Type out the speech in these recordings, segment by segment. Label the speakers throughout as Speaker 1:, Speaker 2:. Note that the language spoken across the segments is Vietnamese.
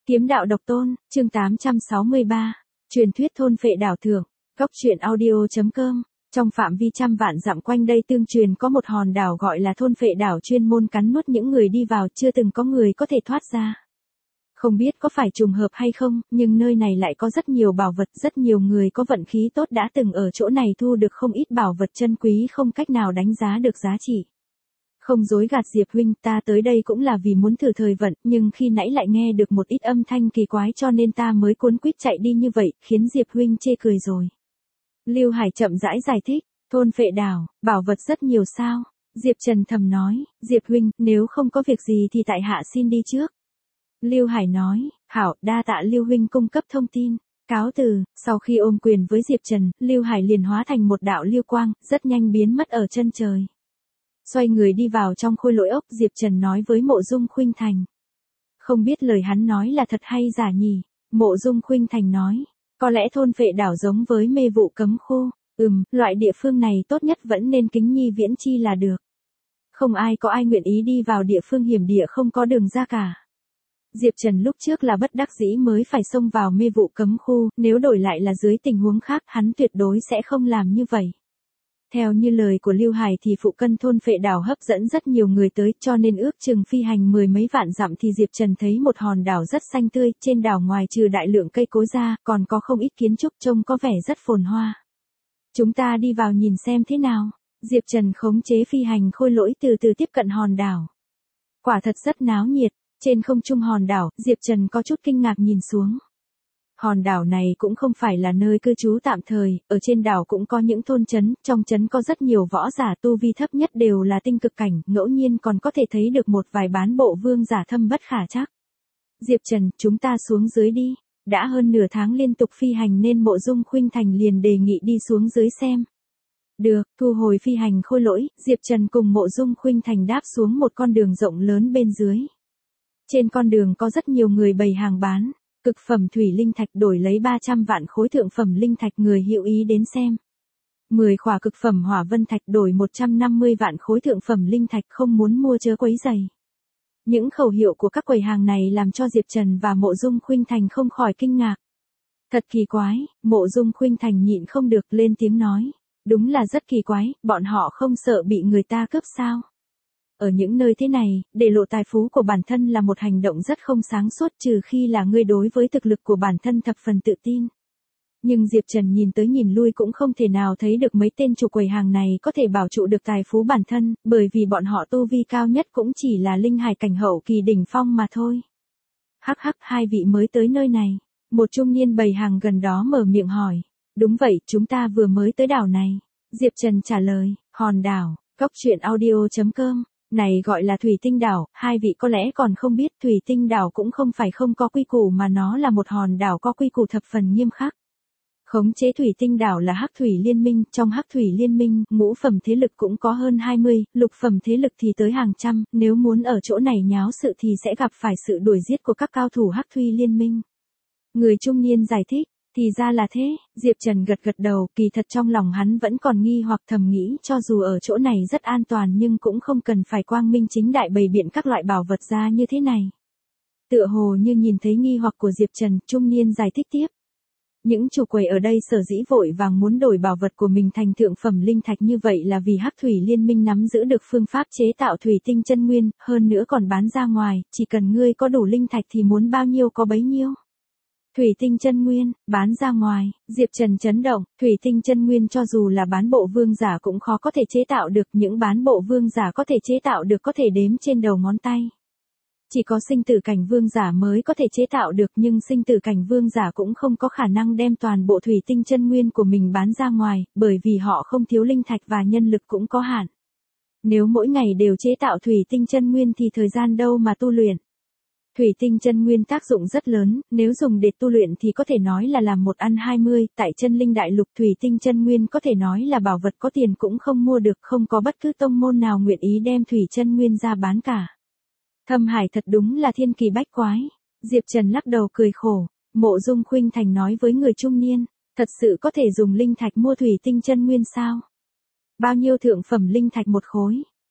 Speaker 1: Kiếm đạo độc tôn, chương 863. Truyền thuyết thôn phệ đảo thưởng. Góc truyện audio.com. Trong phạm vi trăm vạn dặm quanh đây tương truyền có một hòn đảo gọi là thôn phệ đảo chuyên môn cắn nuốt những người đi vào, chưa từng có người có thể thoát ra. Không biết có phải trùng hợp hay không, nhưng nơi này lại có rất nhiều bảo vật, rất nhiều người có vận khí tốt đã từng ở chỗ này thu được không ít bảo vật chân quý không cách nào đánh giá được giá trị. Không dối gạt Diệp huynh, ta tới đây cũng là vì muốn thử thời vận, nhưng khi nãy lại nghe được một ít âm thanh kỳ quái cho nên ta mới cuốn quýt chạy đi như vậy, khiến Diệp huynh chê cười rồi. Lưu Hải chậm rãi giải thích, thôn phệ đảo, bảo vật rất nhiều sao? Diệp Trần thầm nói, Diệp huynh, nếu không có việc gì thì tại hạ xin đi trước. Lưu Hải nói, hảo, đa tạ Lưu huynh cung cấp thông tin. Cáo từ, sau khi ôm quyền với Diệp Trần, Lưu Hải liền hóa thành một đạo lưu quang, rất nhanh biến mất ở chân trời. Xoay người đi vào trong khôi lỗi ốc, Diệp Trần nói với Mộ Dung Khuynh Thành. Không biết lời hắn nói là thật hay giả nhỉ? Mộ Dung Khuynh Thành nói, có lẽ thôn phệ đảo giống với mê vụ cấm khu, loại địa phương này tốt nhất vẫn nên kính nhi viễn chi là được. Không có ai nguyện ý đi vào địa phương hiểm địa không có đường ra cả. Diệp Trần lúc trước là bất đắc dĩ mới phải xông vào mê vụ cấm khu, nếu đổi lại là dưới tình huống khác hắn tuyệt đối sẽ không làm như vậy. Theo như lời của Lưu Hải thì phụ cận thôn phệ đảo hấp dẫn rất nhiều người tới, cho nên ước chừng phi hành mười mấy vạn dặm thì Diệp Trần thấy một hòn đảo rất xanh tươi, trên đảo ngoài trừ đại lượng cây cối ra, còn có không ít kiến trúc trông có vẻ rất phồn hoa. Chúng ta đi vào nhìn xem thế nào. Diệp Trần khống chế phi hành khôi lỗi từ từ tiếp cận hòn đảo. Quả thật rất náo nhiệt, trên không trung hòn đảo, Diệp Trần có chút kinh ngạc nhìn xuống. Hòn đảo này cũng không phải là nơi cư trú tạm thời, ở trên đảo cũng có những thôn trấn, trong trấn có rất nhiều võ giả tu vi thấp nhất đều là tinh cực cảnh, ngẫu nhiên còn có thể thấy được một vài bán bộ vương giả thâm bất khả trắc. Diệp Trần, chúng ta xuống dưới đi, đã hơn nửa tháng liên tục phi hành nên Mộ Dung Khuynh Thành liền đề nghị đi xuống dưới xem. Được, thu hồi phi hành khôi lỗi, Diệp Trần cùng Mộ Dung Khuynh Thành đáp xuống một con đường rộng lớn bên dưới. Trên con đường có rất nhiều người bày hàng bán. Cực phẩm thủy linh thạch đổi lấy 300 vạn khối thượng phẩm linh thạch, người hữu ý đến xem. 10 khỏa cực phẩm hỏa vân thạch đổi 150 vạn khối thượng phẩm linh thạch, không muốn mua chớ quấy rầy. Những khẩu hiệu của các quầy hàng này làm cho Diệp Trần và Mộ Dung Khuynh Thành không khỏi kinh ngạc. Thật kỳ quái, Mộ Dung Khuynh Thành nhịn không được lên tiếng nói. Đúng là rất kỳ quái, bọn họ không sợ bị người ta cướp sao? Ở những nơi thế này, để lộ tài phú của bản thân là một hành động rất không sáng suốt, trừ khi là ngươi đối với thực lực của bản thân thập phần tự tin. Nhưng Diệp Trần nhìn tới nhìn lui cũng không thể nào thấy được mấy tên chủ quầy hàng này có thể bảo trụ được tài phú bản thân, bởi vì bọn họ tu vi cao nhất cũng chỉ là linh hải cảnh hậu kỳ đỉnh phong mà thôi. Hắc hắc, hai vị mới tới nơi này. Một trung niên bày hàng gần đó mở miệng hỏi. Đúng vậy, chúng ta vừa mới tới đảo này. Diệp Trần trả lời, hòn đảo, góc truyện audio.com. Này gọi là Thủy Tinh đảo, hai vị có lẽ còn không biết Thủy Tinh đảo cũng không phải không có quy củ mà nó là một hòn đảo có quy củ thập phần nghiêm khắc. Khống chế Thủy Tinh đảo là Hắc Thủy Liên Minh, trong Hắc Thủy Liên Minh, ngũ phẩm thế lực cũng có hơn 20, lục phẩm thế lực thì tới hàng trăm, nếu muốn ở chỗ này nháo sự thì sẽ gặp phải sự đuổi giết của các cao thủ Hắc Thủy Liên Minh. Người trung niên giải thích. Thì ra là thế, Diệp Trần gật gật đầu, kỳ thật trong lòng hắn vẫn còn nghi hoặc thầm nghĩ cho dù ở chỗ này rất an toàn nhưng cũng không cần phải quang minh chính đại bày biện các loại bảo vật ra như thế này. Tựa hồ như nhìn thấy nghi hoặc của Diệp Trần, trung niên giải thích tiếp. Những chủ quầy ở đây sở dĩ vội vàng muốn đổi bảo vật của mình thành thượng phẩm linh thạch như vậy là vì Hắc Thủy Liên Minh nắm giữ được phương pháp chế tạo thủy tinh chân nguyên, hơn nữa còn bán ra ngoài, chỉ cần ngươi có đủ linh thạch thì muốn bao nhiêu có bấy nhiêu. Thủy tinh chân nguyên, bán ra ngoài, Diệp Trần chấn động, thủy tinh chân nguyên cho dù là bán bộ vương giả cũng khó có thể chế tạo được, những bán bộ vương giả có thể chế tạo được có thể đếm trên đầu ngón tay. Chỉ có sinh tử cảnh vương giả mới có thể chế tạo được, nhưng sinh tử cảnh vương giả cũng không có khả năng đem toàn bộ thủy tinh chân nguyên của mình bán ra ngoài, bởi vì họ không thiếu linh thạch và nhân lực cũng có hạn. Nếu mỗi ngày đều chế tạo thủy tinh chân nguyên thì thời gian đâu mà tu luyện. Thủy tinh chân nguyên tác dụng rất lớn, nếu dùng để tu luyện thì có thể nói là làm một ăn 20, tại chân linh đại lục thủy tinh chân nguyên có thể nói là bảo vật có tiền cũng không mua được, không có bất cứ tông môn nào nguyện ý đem thủy chân nguyên ra bán cả. Thâm Hải thật đúng là thiên kỳ bách quái. Diệp Trần lắc đầu cười khổ, Mộ Dung Khuynh Thành nói với người trung niên, thật sự có thể dùng linh thạch mua thủy tinh chân nguyên sao? Bao nhiêu thượng phẩm linh thạch một khối?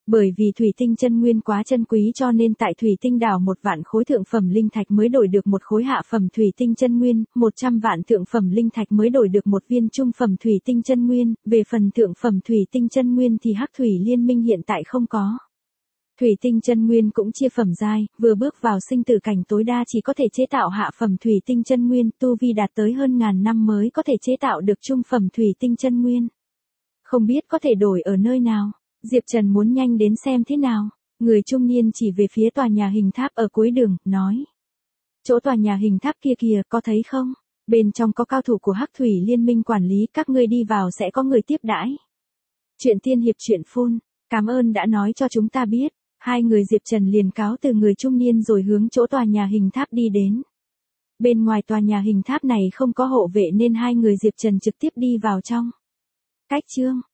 Speaker 1: Bởi vì thủy tinh chân nguyên quá chân quý cho nên tại thủy tinh đảo 1 vạn khối thượng phẩm linh thạch mới đổi được 1 khối hạ phẩm thủy tinh chân nguyên, 100 vạn thượng phẩm linh thạch mới đổi được 1 viên trung phẩm thủy tinh chân nguyên, về phần thượng phẩm thủy tinh chân nguyên thì Hắc Thủy Liên Minh hiện tại không có. Thủy tinh chân nguyên cũng chia phẩm giai, vừa bước vào sinh tử cảnh tối đa chỉ có thể chế tạo hạ phẩm thủy tinh chân nguyên, tu vi đạt tới hơn ngàn năm mới có thể chế tạo được trung phẩm thủy tinh chân nguyên. Không biết có thể đổi ở nơi nào, Diệp Trần muốn nhanh đến xem thế nào. Người trung niên chỉ về phía tòa nhà hình tháp ở cuối đường, nói. Chỗ tòa nhà hình tháp kia kìa, có thấy không? Bên trong có cao thủ của Hắc Thủy Liên Minh quản lý, các ngươi đi vào sẽ có người tiếp đãi. Chuyện tiên hiệp chuyện phun, cảm ơn đã nói cho chúng ta biết. Hai người Diệp Trần liền cáo từ người trung niên rồi hướng chỗ tòa nhà hình tháp đi đến. Bên ngoài tòa nhà hình tháp này không có hộ vệ nên hai người Diệp Trần trực tiếp đi vào trong. Cách chương